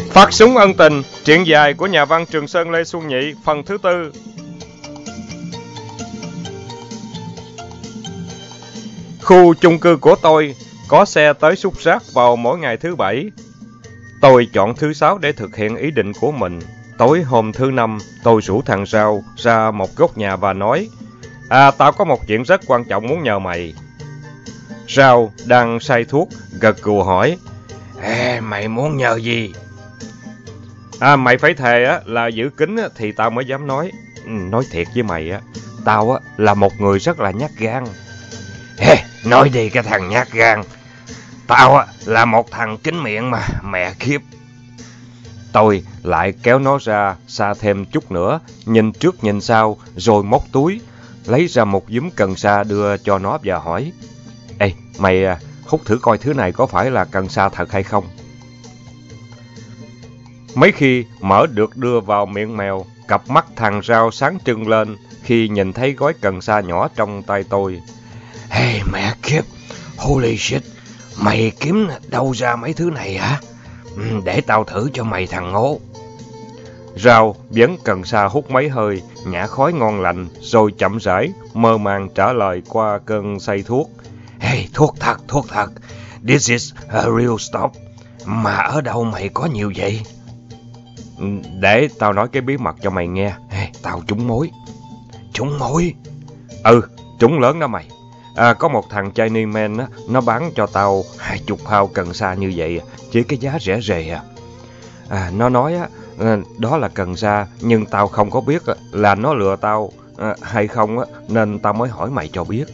Phát súng ân tình, truyện dài của nhà văn Trường Sơn Lê Xuân Nhị, phần thứ tư. Khu chung cư của tôi có xe tới xúc rác vào mỗi ngày thứ Bảy. Tôi chọn thứ Sáu để thực hiện ý định của mình. Tối hôm thứ Năm, tôi rủ thằng Rao ra một góc nhà và nói: tao có một chuyện rất quan trọng muốn nhờ mày. Rao đang say thuốc, gật gù hỏi: Mày muốn nhờ gì? Mày phải thề là giữ kín thì tao mới dám nói. Nói thiệt với mày tao là một người rất là nhát gan. Nói đi cái thằng nhát gan. Tao là một thằng kín miệng mà, mẹ khiếp. Tôi lại kéo nó ra xa thêm chút nữa, nhìn trước nhìn sau, rồi móc túi, lấy ra một nhúm cần sa đưa cho nó và hỏi: mày hút thử coi thứ này có phải là cần sa thật hay không? Mấy khi mỡ được đưa vào miệng mèo, cặp mắt thằng Rao sáng trưng lên khi nhìn thấy gói cần sa nhỏ trong tay tôi. Mẹ kiếp, holy shit, mày kiếm đâu ra mấy thứ này hả? Để tao thử cho mày thằng ngố. Rao vẫn cần sa hút mấy hơi, nhả khói ngon lành, rồi chậm rãi, mơ màng trả lời qua cơn say thuốc. Thuốc thật. This is a real stuff. Mà ở đâu mày có nhiều vậy? Để tao nói cái bí mật cho mày nghe. Tao trúng mối. Trúng mối? Trúng lớn đó mày. Có một thằng Chinese man nó bán cho tao 20 hao cần sa như vậy, chỉ cái giá rẻ rề nó nói đó là cần sa, nhưng tao không có biết là nó lừa tao hay không nên tao mới hỏi mày cho biết.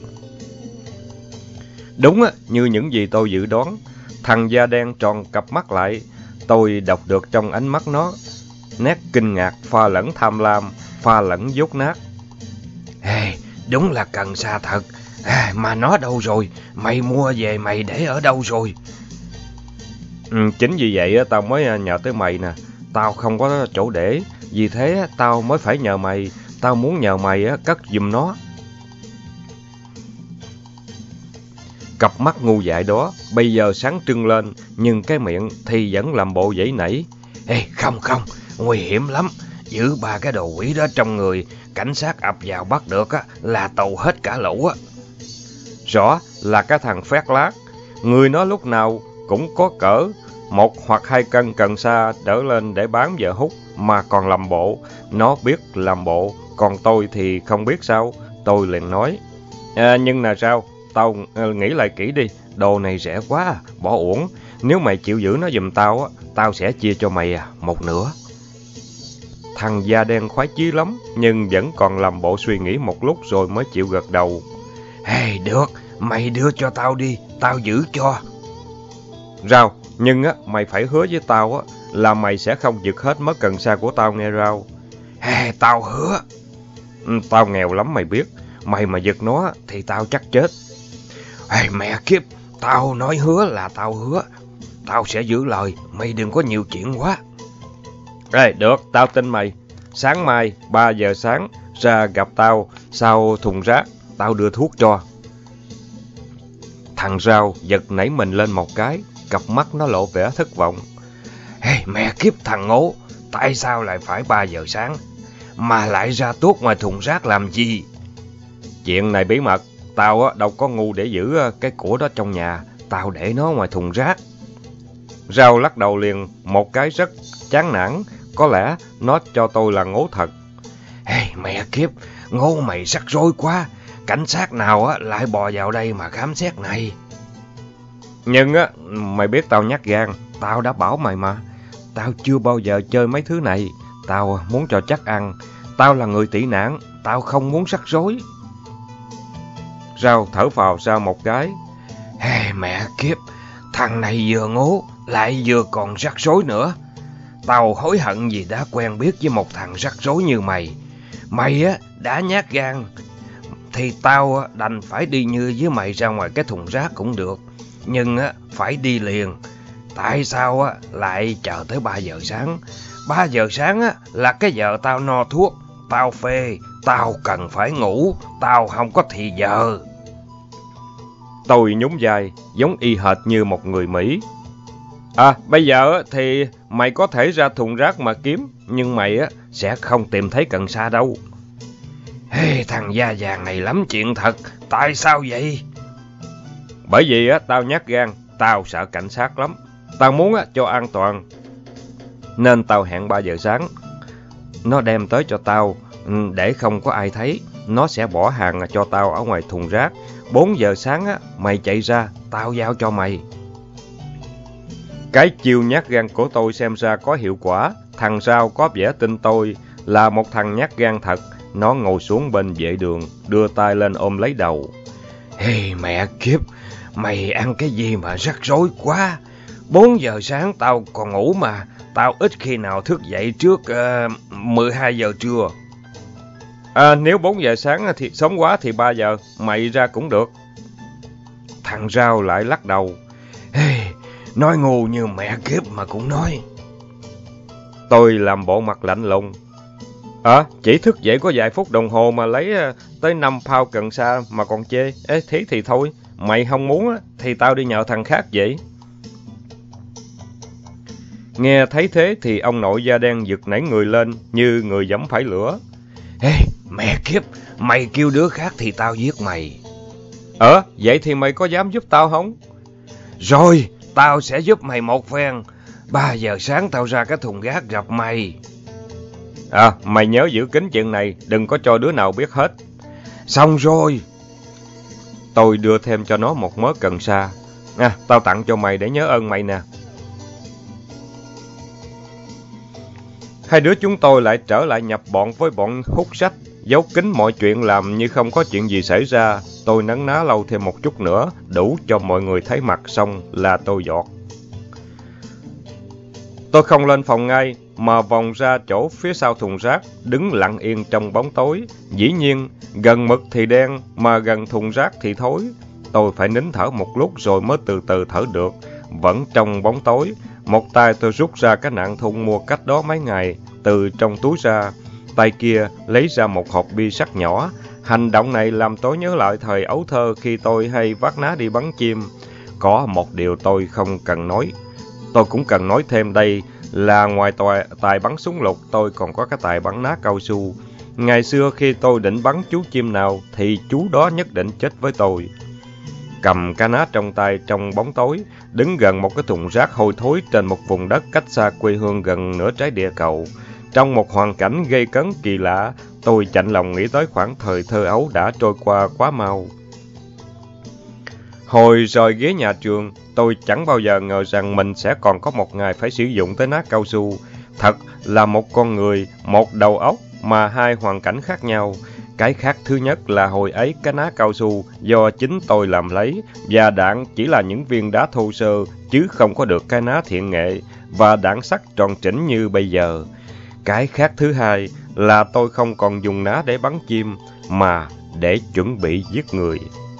Đúng như những gì tôi dự đoán, thằng da đen tròn cặp mắt lại. Tôi đọc được trong ánh mắt nó nét kinh ngạc pha lẫn tham lam, pha lẫn dốt nát. Đúng là cần sa thật. Mà nó đâu rồi? Mày mua về mày để ở đâu rồi? Chính vì vậy tao mới nhờ tới mày nè. Tao không có chỗ để, vì thế tao mới phải nhờ mày. Tao muốn nhờ mày cất giùm nó. Cặp mắt ngu dại đó bây giờ sáng trưng lên, nhưng cái miệng thì vẫn làm bộ giãy nảy. Không, nguy hiểm lắm. Giữ ba cái đồ quỷ đó trong người, cảnh sát ập vào bắt được là tù hết cả lũ. Rõ là cái thằng phét lác. Người nó lúc nào cũng có cỡ 1 hoặc 2 cân cần sa đỡ lên để bán vợ hút, mà còn làm bộ. Nó biết làm bộ, còn tôi thì không biết sao. Tôi liền nói: nhưng là sao? Tao nghĩ lại kỹ đi, đồ này rẻ quá, bỏ uổng. Nếu mày chịu giữ nó giùm tao tao sẽ chia cho mày 1/2. Thằng da đen khoái chí lắm, nhưng vẫn còn làm bộ suy nghĩ một lúc rồi mới chịu gật đầu. Được, mày đưa cho tao đi, tao giữ cho. Rao, nhưng mày phải hứa với tao là mày sẽ không giật hết mớ cần sa của tao nghe Rao. Tao hứa. Tao nghèo lắm mày biết, mày mà giật nó thì tao chắc chết. Mẹ kiếp, tao nói hứa là tao hứa. Tao sẽ giữ lời, mày đừng có nhiều chuyện quá. Được, tao tin mày. Sáng mai 3 giờ sáng ra gặp tao sau thùng rác, tao đưa thuốc cho. Thằng Rao giật nảy mình lên một cái, cặp mắt nó lộ vẻ thất vọng. Mẹ kiếp thằng ngố, tại sao lại phải 3 giờ sáng? Mà lại ra tuốt ngoài thùng rác làm gì? Chuyện này bí mật, tao đâu có ngu để giữ cái của đó trong nhà, tao để nó ngoài thùng rác. Rao lắc đầu liền một cái rất chán nản, có lẽ nó cho tôi là ngố thật. Mẹ kiếp, ngố mày rắc rối quá, cảnh sát nào lại bò vào đây mà khám xét này. Nhưng mày biết tao nhát gan, tao đã bảo mày mà, tao chưa bao giờ chơi mấy thứ này, tao muốn cho chắc ăn, tao là người tị nạn, tao không muốn rắc rối. Rao thở phào ra một cái. Mẹ kiếp, thằng này vừa ngố lại vừa còn rắc rối nữa. Tao hối hận vì đã quen biết với một thằng rắc rối như mày. Mày đã nhát gan thì tao đành phải đi như với mày ra ngoài cái thùng rác cũng được, nhưng phải đi liền. Tại sao lại chờ tới 3 giờ sáng? 3 giờ sáng là cái giờ tao no thuốc, tao phê, tao cần phải ngủ, tao không có thì giờ. Tôi nhún vai, giống y hệt như một người Mỹ. Bây giờ thì mày có thể ra thùng rác mà kiếm, nhưng mày sẽ không tìm thấy cần sa đâu. Hey, thằng da vàng này lắm chuyện thật, tại sao vậy? Bởi vì tao nhát gan, tao sợ cảnh sát lắm. Tao muốn cho an toàn, nên tao hẹn 3 giờ sáng. Nó đem tới cho tao, để không có ai thấy. Nó sẽ bỏ hàng cho tao ở ngoài thùng rác. 4 giờ sáng mày chạy ra, tao giao cho mày. Cái chiêu nhát gan của tôi xem ra có hiệu quả. Thằng Rao có vẻ tin tôi là một thằng nhát gan thật. Nó ngồi xuống bên vệ đường, đưa tay lên ôm lấy đầu. Hey, mẹ kiếp, mày ăn cái gì mà rắc rối quá. 4 giờ sáng tao còn ngủ mà. Tao ít khi nào thức dậy trước 12 giờ trưa. Nếu 4 giờ sáng thì sớm quá thì 3 giờ, mày ra cũng được. Thằng Rao lại lắc đầu. Hey, nói ngu như mẹ kiếp mà cũng nói. Tôi làm bộ mặt lạnh lùng. Chỉ thức dậy có vài phút đồng hồ mà lấy tới 5 pound cần sa mà còn chê. Thế thì thôi, mày không muốn thì tao đi nhờ thằng khác vậy. Nghe thấy thế thì ông nội da đen giật nảy người lên như người giẫm phải lửa. Ê, mẹ kiếp, mày kêu đứa khác thì tao giết mày. Vậy thì mày có dám giúp tao không? Rồi, tao sẽ giúp mày một phen. 3 giờ sáng tao ra cái thùng rác gặp mày. Mày nhớ giữ kín chuyện này, đừng có cho đứa nào biết hết. Xong rồi. Tôi đưa thêm cho nó một mớ cần sa. Tao tặng cho mày để nhớ ơn mày nè. Hai đứa chúng tôi lại trở lại nhập bọn với bọn hút sách, giấu kín mọi chuyện làm như không có chuyện gì xảy ra. Tôi nấn ná lâu thêm một chút nữa, đủ cho mọi người thấy mặt xong là tôi dọt. Tôi không lên phòng ngay, mà vòng ra chỗ phía sau thùng rác, đứng lặng yên trong bóng tối. Dĩ nhiên, gần mực thì đen, mà gần thùng rác thì thối. Tôi phải nín thở một lúc rồi mới từ từ thở được. Vẫn trong bóng tối, một tay tôi rút ra cái nạn thun mua cách đó mấy ngày, từ trong túi ra. Tay kia lấy ra một hộp bi sắt nhỏ. Hành động này làm tôi nhớ lại thời ấu thơ khi tôi hay vác ná đi bắn chim. Có một điều tôi không cần nói. Tôi cũng cần nói thêm đây là ngoài tài bắn súng lục, tôi còn có cái tài bắn ná cao su. Ngày xưa khi tôi định bắn chú chim nào thì chú đó nhất định chết với tôi. Cầm cái ná trong tay trong bóng tối, đứng gần một cái thùng rác hôi thối trên một vùng đất cách xa quê hương gần nửa trái địa cầu. Trong một hoàn cảnh gây cấn kỳ lạ, tôi chạnh lòng nghĩ tới khoảng thời thơ ấu đã trôi qua quá mau. Hồi rời ghế nhà trường, tôi chẳng bao giờ ngờ rằng mình sẽ còn có một ngày phải sử dụng tới ná cao su. Thật là một con người, một đầu óc mà hai hoàn cảnh khác nhau. Cái khác thứ nhất là hồi ấy cái ná cao su do chính tôi làm lấy, và đạn chỉ là những viên đá thô sơ, chứ không có được cái ná thiện nghệ, và đạn sắt tròn chỉnh như bây giờ. Cái khác thứ hai là tôi không còn dùng ná để bắn chim, mà để chuẩn bị giết người.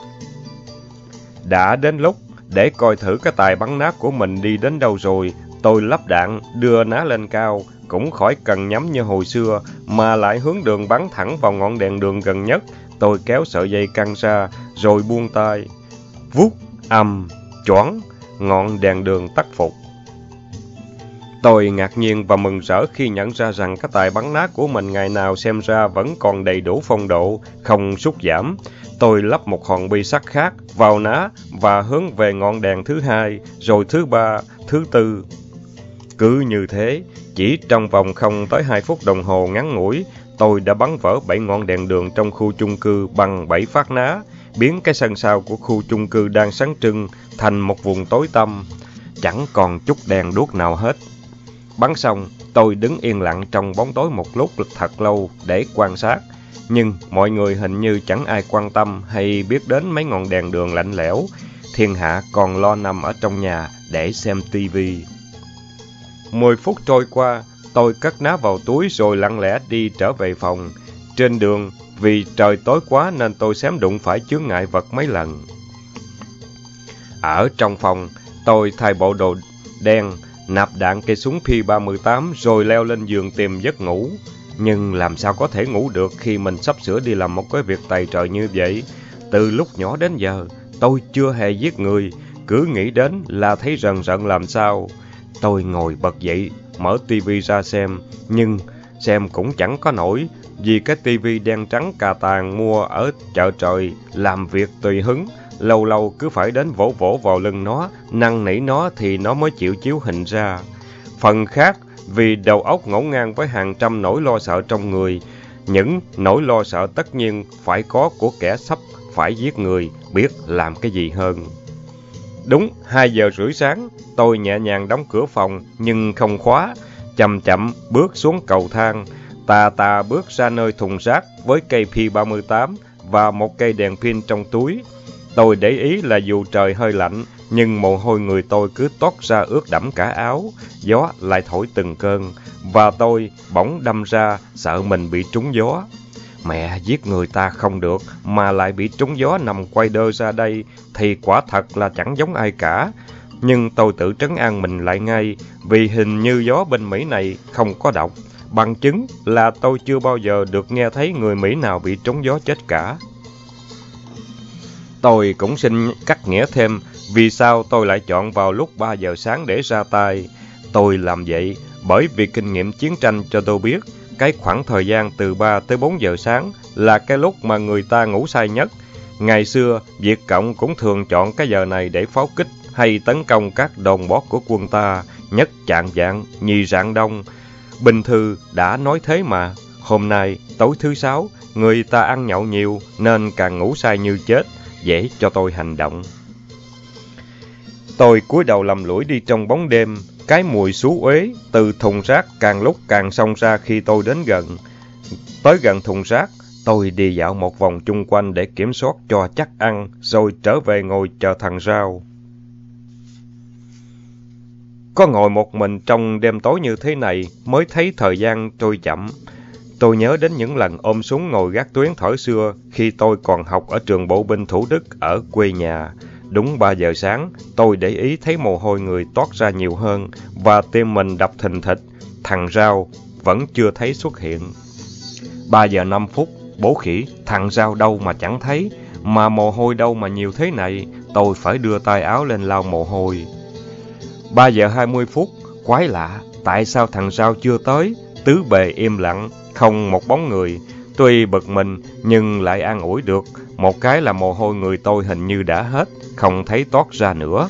Đã đến lúc để coi thử cái tài bắn ná của mình đi đến đâu rồi. Tôi lắp đạn, đưa ná lên cao, cũng khỏi cần nhắm như hồi xưa, mà lại hướng đường bắn thẳng vào ngọn đèn đường gần nhất. Tôi kéo sợi dây căng ra, rồi buông tay. Vút, choáng, ngọn đèn đường tắt phục. Tôi ngạc nhiên và mừng rỡ khi nhận ra rằng cái tài bắn ná của mình ngày nào xem ra vẫn còn đầy đủ phong độ, không sút giảm. Tôi lắp một hòn bi sắt khác vào ná và hướng về ngọn đèn thứ hai, rồi thứ ba, thứ tư. Cứ như thế, chỉ trong vòng không tới 2 phút đồng hồ ngắn ngủi, tôi đã bắn vỡ 7 ngọn đèn đường trong khu chung cư bằng 7 phát ná, biến cái sân sau của khu chung cư đang sáng trưng thành một vùng tối tăm, chẳng còn chút đèn đuốc nào hết. Bắn xong, tôi đứng yên lặng trong bóng tối một lúc thật lâu để quan sát, nhưng mọi người hình như chẳng ai quan tâm hay biết đến mấy ngọn đèn đường lạnh lẽo. Thiên hạ còn lo nằm ở trong nhà để xem tivi. 10 phút trôi qua, tôi cất ná vào túi rồi lặng lẽ đi trở về phòng. Trên đường, vì trời tối quá nên tôi xém đụng phải chướng ngại vật mấy lần. Ở trong phòng, tôi thay bộ đồ đen, nạp đạn cây súng P38 rồi leo lên giường tìm giấc ngủ. Nhưng làm sao có thể ngủ được khi mình sắp sửa đi làm một cái việc tày trời như vậy? Từ lúc nhỏ đến giờ, tôi chưa hề giết người, cứ nghĩ đến là thấy rần rợn làm sao. Tôi ngồi bật dậy, mở tivi ra xem, nhưng xem cũng chẳng có nổi, vì cái tivi đen trắng cà tàng mua ở chợ trời làm việc tùy hứng, lâu lâu cứ phải đến vỗ vỗ vào lưng nó, năn nỉ nó thì nó mới chịu chiếu hình ra. Phần khác, vì đầu óc ngổn ngang với hàng trăm nỗi lo sợ trong người, những nỗi lo sợ tất nhiên phải có của kẻ sắp phải giết người, biết làm cái gì hơn. Đúng 2 giờ rưỡi sáng, tôi nhẹ nhàng đóng cửa phòng nhưng không khóa, chậm chậm bước xuống cầu thang, tà tà bước ra nơi thùng rác với cây P38 và một cây đèn pin trong túi. Tôi để ý là dù trời hơi lạnh, nhưng mồ hôi người tôi cứ toát ra ướt đẫm cả áo, gió lại thổi từng cơn, và tôi bỗng đâm ra sợ mình bị trúng gió. Mẹ, giết người ta không được, mà lại bị trúng gió nằm quay đơ ra đây, thì quả thật là chẳng giống ai cả. Nhưng tôi tự trấn an mình lại ngay, vì hình như gió bên Mỹ này không có độc. Bằng chứng là tôi chưa bao giờ được nghe thấy người Mỹ nào bị trúng gió chết cả. Tôi cũng xin cắt nghĩa thêm vì sao tôi lại chọn vào lúc 3 giờ sáng để ra tay. Tôi làm vậy bởi vì kinh nghiệm chiến tranh cho tôi biết, cái khoảng thời gian từ 3 tới 4 giờ sáng là cái lúc mà người ta ngủ say nhất. Ngày xưa, Việt Cộng cũng thường chọn cái giờ này để pháo kích hay tấn công các đồn bót của quân ta, nhất chạng vạng, nhì rạng đông. Bình thư đã nói thế mà. Hôm nay, tối thứ Sáu, người ta ăn nhậu nhiều nên càng ngủ say như chết, dễ cho tôi hành động. Tôi cúi đầu lầm lũi đi trong bóng đêm, cái mùi xú uế từ thùng rác càng lúc càng xông ra khi tôi đến gần. Tới gần thùng rác, tôi đi dạo một vòng chung quanh để kiểm soát cho chắc ăn, rồi trở về ngồi chờ thằng Rao. Có ngồi một mình trong đêm tối như thế này mới thấy thời gian trôi chậm. Tôi nhớ đến những lần ôm súng ngồi gác tuyến thở xưa khi tôi còn học ở trường bộ binh Thủ Đức ở quê nhà. Đúng 3 giờ sáng, tôi để ý thấy mồ hôi người toát ra nhiều hơn và tim mình đập thình thịch. Thằng Rao vẫn chưa thấy xuất hiện. 3 giờ 5 phút, bố khỉ, thằng Rao đâu mà chẳng thấy, mà mồ hôi đâu mà nhiều thế này, tôi phải đưa tay áo lên lau mồ hôi. 3 giờ 20 phút, quái lạ, tại sao thằng Rao chưa tới? Tứ bề im lặng, không một bóng người. Tuy bực mình, nhưng lại an ủi được. Một cái là mồ hôi người tôi hình như đã hết, không thấy toát ra nữa.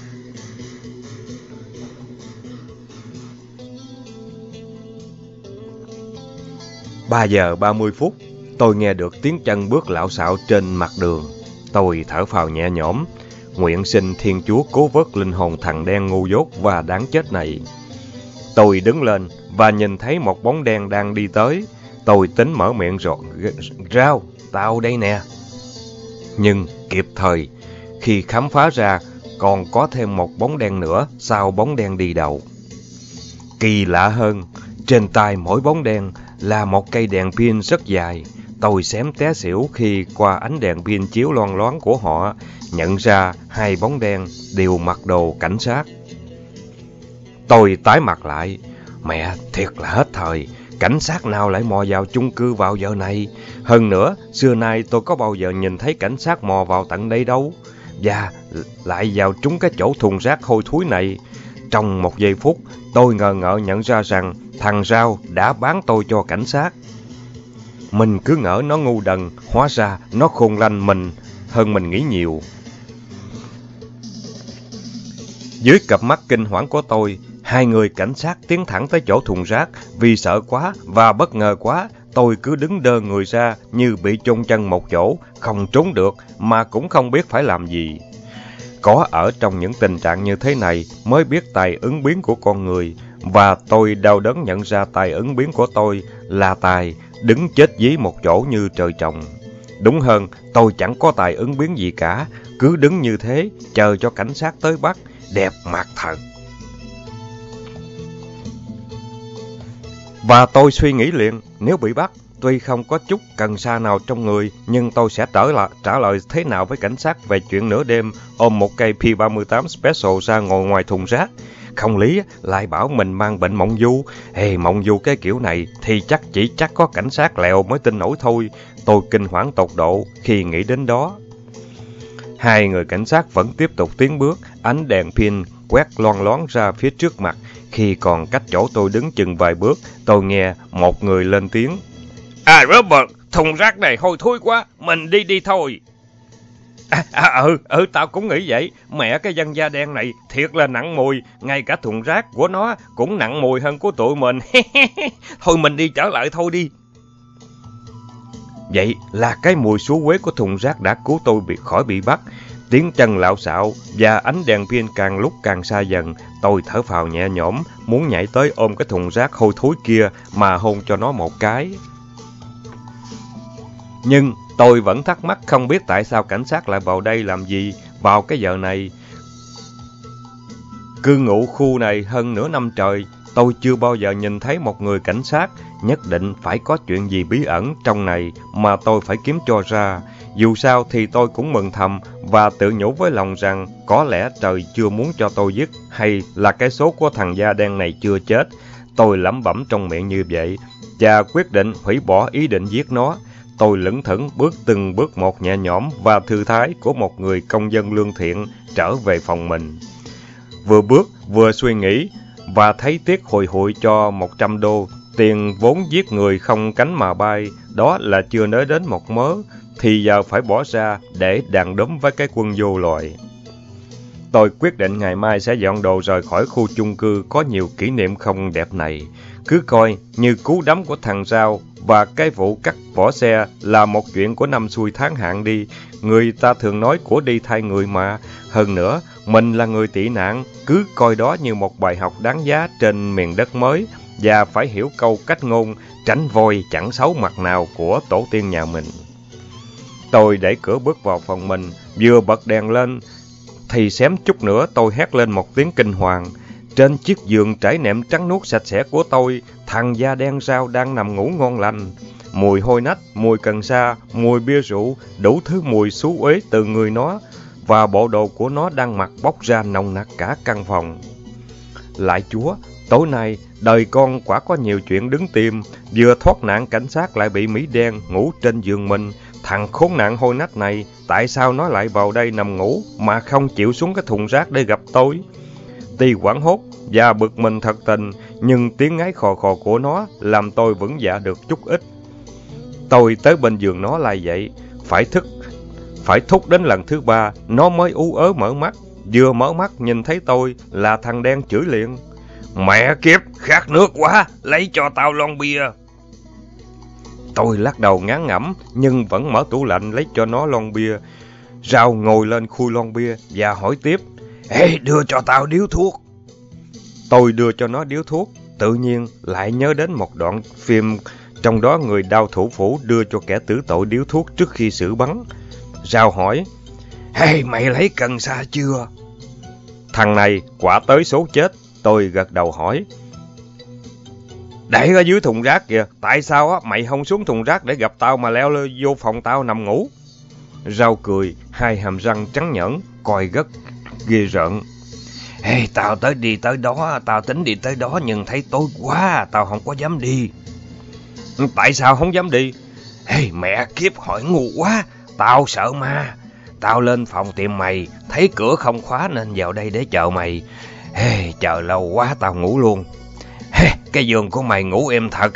Ba giờ 30 phút, tôi nghe được tiếng chân bước lạo xạo trên mặt đường. Tôi thở phào nhẹ nhõm, nguyện xin Thiên Chúa cứu vớt linh hồn thằng đen ngu dốt và đáng chết này. Tôi đứng lên và nhìn thấy một bóng đen đang đi tới. Tôi tính mở miệng rồi, Rao, tao đây nè. Nhưng kịp thời, khi khám phá ra còn có thêm một bóng đen nữa sau bóng đen đi đầu. Kỳ lạ hơn, trên tay mỗi bóng đen là một cây đèn pin rất dài. Tôi xém té xỉu khi qua ánh đèn pin chiếu loang loáng của họ, nhận ra hai bóng đen đều mặc đồ cảnh sát. Tôi tái mặt lại. Mẹ, thiệt là hết thời. Cảnh sát nào lại mò vào chung cư vào giờ này? Hơn nữa, xưa nay tôi có bao giờ nhìn thấy cảnh sát mò vào tận đây đâu. Và lại vào trúng cái chỗ thùng rác hôi thối này. Trong một giây phút, tôi ngờ ngợ nhận ra rằng thằng Rao đã bán tôi cho cảnh sát. Mình cứ ngỡ nó ngu đần, hóa ra nó khôn lanh mình hơn mình nghĩ nhiều. Dưới cặp mắt kinh hoảng của tôi, hai người cảnh sát tiến thẳng tới chỗ thùng rác. Vì sợ quá và bất ngờ quá, tôi cứ đứng đơ người ra như bị chôn chân một chỗ, không trốn được mà cũng không biết phải làm gì. Có ở trong những tình trạng như thế này mới biết tài ứng biến của con người, và tôi đau đớn nhận ra tài ứng biến của tôi là tài đứng chết dí một chỗ như trời trồng. Đúng hơn, tôi chẳng có tài ứng biến gì cả, cứ đứng như thế, chờ cho cảnh sát tới bắt. Đẹp mặt thật. Và tôi suy nghĩ liền, nếu bị bắt, tuy không có chút cần sa nào trong người, nhưng tôi sẽ trả lời thế nào với cảnh sát về chuyện nửa đêm ôm một cây P38 Special ra ngồi ngoài thùng rác. Không lý lại bảo mình mang bệnh mộng du. Mộng du cái kiểu này thì chắc có cảnh sát lẹo mới tin nổi thôi. Tôi kinh hoảng tột độ khi nghĩ đến đó. Hai người cảnh sát vẫn tiếp tục tiến bước, ánh đèn pin quét loang loáng ra phía trước mặt. Khi còn cách chỗ tôi đứng chừng vài bước, tôi nghe một người lên tiếng. Robert, thùng rác này hôi thối quá, mình đi thôi. Tao cũng nghĩ vậy. Mẹ cái dân da đen này thiệt là nặng mùi, ngay cả thùng rác của nó cũng nặng mùi hơn của tụi mình. Thôi mình đi trở lại thôi đi. Vậy là cái mùi xú uế của thùng rác đã cứu tôi khỏi bị bắt. Tiếng chân lạo xạo và ánh đèn pin càng lúc càng xa dần. Tôi thở phào nhẹ nhõm, muốn nhảy tới ôm cái thùng rác hôi thối kia mà hôn cho nó một cái. Nhưng tôi vẫn thắc mắc không biết tại sao cảnh sát lại vào đây làm gì vào cái giờ này. Cư ngụ khu này hơn nửa năm trời, tôi chưa bao giờ nhìn thấy một người cảnh sát. Nhất định phải có chuyện gì bí ẩn trong này mà tôi phải kiếm cho ra. Dù sao thì tôi cũng mừng thầm và tự nhủ với lòng rằng có lẽ trời chưa muốn cho tôi giết, hay là cái số của thằng da đen này chưa chết. Tôi lẩm bẩm trong miệng như vậy và quyết định hủy bỏ ý định giết nó. Tôi lững thững bước từng bước một nhẹ nhõm và thư thái của một người công dân lương thiện trở về phòng mình. Vừa bước vừa suy nghĩ và thấy tiếc hồi hụi cho 100 đô, tiền vốn giết người không cánh mà bay, đó là chưa nói đến một mớ, thì giờ phải bỏ ra để đàn đúm với cái quân vô loại. Tôi quyết định ngày mai sẽ dọn đồ rời khỏi khu chung cư có nhiều kỷ niệm không đẹp này. Cứ coi như cú đấm của thằng Rao và cái vụ cắt vỏ xe là một chuyện của năm xuôi tháng hạn đi. Người ta thường nói của đi thay người mà. Hơn nữa, mình là người tị nạn, cứ coi đó như một bài học đáng giá trên miền đất mới và phải hiểu câu cách ngôn tránh voi chẳng xấu mặt nào của tổ tiên nhà mình. Tôi đẩy cửa bước vào phòng mình, vừa bật đèn lên thì xém chút nữa tôi hét lên một tiếng kinh hoàng. Trên chiếc giường trải nệm trắng nuốt sạch sẽ của tôi, thằng da đen Rao đang nằm ngủ ngon lành. Mùi hôi nách, mùi cần sa, mùi bia rượu, đủ thứ mùi xú uế từ người nó, và bộ đồ của nó đang mặc bốc ra nồng nặc cả căn phòng. Lạy Chúa, tối nay đời con quả có nhiều chuyện đứng tim. Vừa thoát nạn cảnh sát lại bị Mỹ đen ngủ trên giường mình. Thằng khốn nạn hôi nách này, tại sao nó lại vào đây nằm ngủ mà không chịu xuống cái thùng rác để gặp tôi? Tuy hoảng hốt và bực mình thật tình, nhưng tiếng ngáy khò khò của nó làm tôi vững dạ được chút ít. Tôi tới bên giường nó lại dậy, phải thúc đến lần thứ 3, nó mới ú ớ mở mắt. Vừa mở mắt nhìn thấy tôi là thằng đen chửi liền. Mẹ kiếp, khát nước quá, lấy cho tao lon bia. Tôi lắc đầu ngán ngẩm nhưng vẫn mở tủ lạnh lấy cho nó lon bia. Rao ngồi lên khui lon bia và hỏi tiếp. Ê, đưa cho tao điếu thuốc. Tôi đưa cho nó điếu thuốc, tự nhiên lại nhớ đến một đoạn phim trong đó người đao thủ phủ đưa cho kẻ tử tội điếu thuốc trước khi xử bắn. Rao hỏi. Hey, mày lấy cần sa chưa? Thằng này quả tới số chết. Tôi gật đầu hỏi. Để ở dưới thùng rác kìa, tại sao mày không xuống thùng rác để gặp tao mà leo lên vô phòng tao nằm ngủ? Rao cười, hai hàm răng trắng nhẫn, coi rất ghê rợn. Ê, tao đi tới đó, tao tính đi tới đó nhưng thấy tối quá, tao không có dám đi. Tại sao không dám đi? Ê, mẹ kiếp hỏi ngu quá, tao sợ ma. Tao lên phòng tìm mày, thấy cửa không khóa nên vào đây để chờ mày. Ê, chờ lâu quá tao ngủ luôn. Ê, cái giường của mày ngủ êm thật.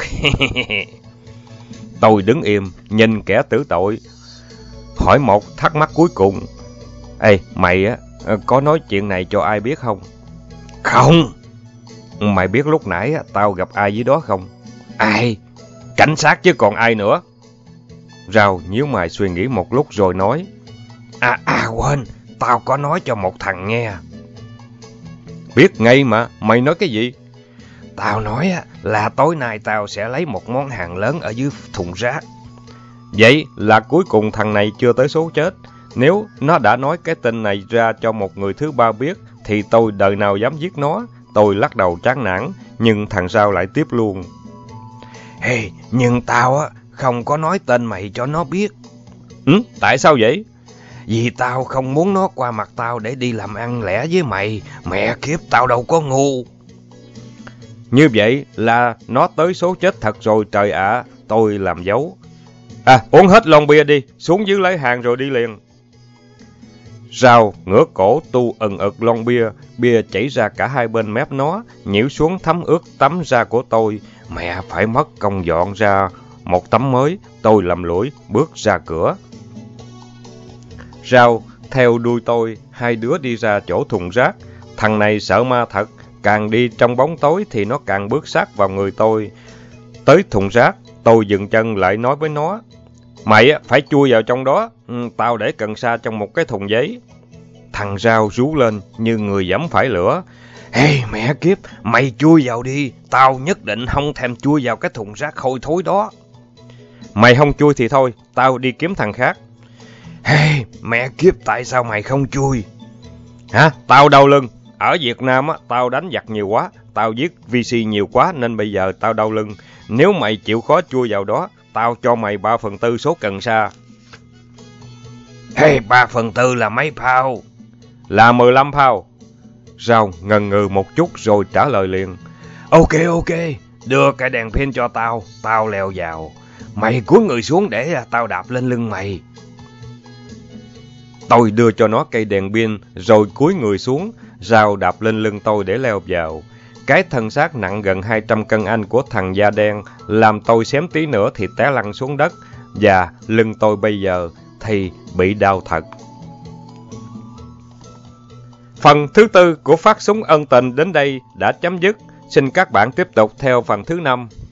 Tôi đứng im, nhìn kẻ tử tội, hỏi một thắc mắc cuối cùng. Ê, mày có nói chuyện này cho ai biết không? Không. Mày biết lúc nãy tao gặp ai dưới đó không? Ai? Cảnh sát chứ còn ai nữa. Rao nhíu mày suy nghĩ một lúc rồi nói. Quên, tao có nói cho một thằng nghe. Biết ngay mà, mày nói cái gì? Tao nói là tối nay tao sẽ lấy một món hàng lớn ở dưới thùng rác. Vậy là cuối cùng thằng này chưa tới số chết. Nếu nó đã nói cái tin này ra cho một người thứ 3 biết, thì tôi đời nào dám giết nó. Tôi lắc đầu chán nản, nhưng thằng Rao lại tiếp luôn. Hey, nhưng tao không có nói tên mày cho nó biết. Tại sao vậy? Vì tao không muốn nó qua mặt tao để đi làm ăn lẻ với mày. Mẹ kiếp, tao đâu có ngu. Như vậy là nó tới số chết thật rồi trời ạ. Tôi làm dấu. Uống hết lon bia đi, xuống dưới lấy hàng rồi đi liền. Rào ngửa cổ tu ừng ực lon bia, bia chảy ra cả hai bên mép nó, nhiễu xuống thấm ướt tấm da của tôi. Mẹ phải mất công dọn ra một tấm mới, tôi lầm lũi bước ra cửa. Rào theo đuôi tôi, hai đứa đi ra chỗ thùng rác. Thằng này sợ ma thật, càng đi trong bóng tối thì nó càng bước sát vào người tôi. Tới thùng rác, tôi dừng chân lại nói với nó, mày phải chui vào trong đó, tao để cần sa trong một cái thùng giấy. Thằng Rao rú lên như người giẫm phải lửa. Ê mẹ kiếp, mày chui vào đi, tao nhất định không thèm chui vào cái thùng rác hôi thối đó. Mày không chui thì thôi, tao đi kiếm thằng khác. Ê mẹ kiếp, tại sao mày không chui? Hả? Tao đau lưng. Ở Việt Nam tao đánh giặc nhiều quá, tao giết VC nhiều quá nên bây giờ tao đau lưng. Nếu mày chịu khó chui vào đó, tao cho mày 3/4 số cần sa. Ê, 3/4 là mấy phao? Là 15 phao. Rao ngần ngừ một chút rồi trả lời liền. Ok, đưa cái đèn pin cho tao, tao leo vào. Mày cúi người xuống để tao đạp lên lưng mày. Tôi đưa cho nó cây đèn pin rồi cúi người xuống, Rao đạp lên lưng tôi để leo vào. Cái thân xác nặng gần 200 cân Anh của thằng da đen làm tôi xém tí nữa thì té lăn xuống đất, và lưng tôi bây giờ thì bị đau thật. Phần thứ 4 của Phát Súng Ân Tình đến đây đã chấm dứt. Xin các bạn tiếp tục theo phần thứ 5.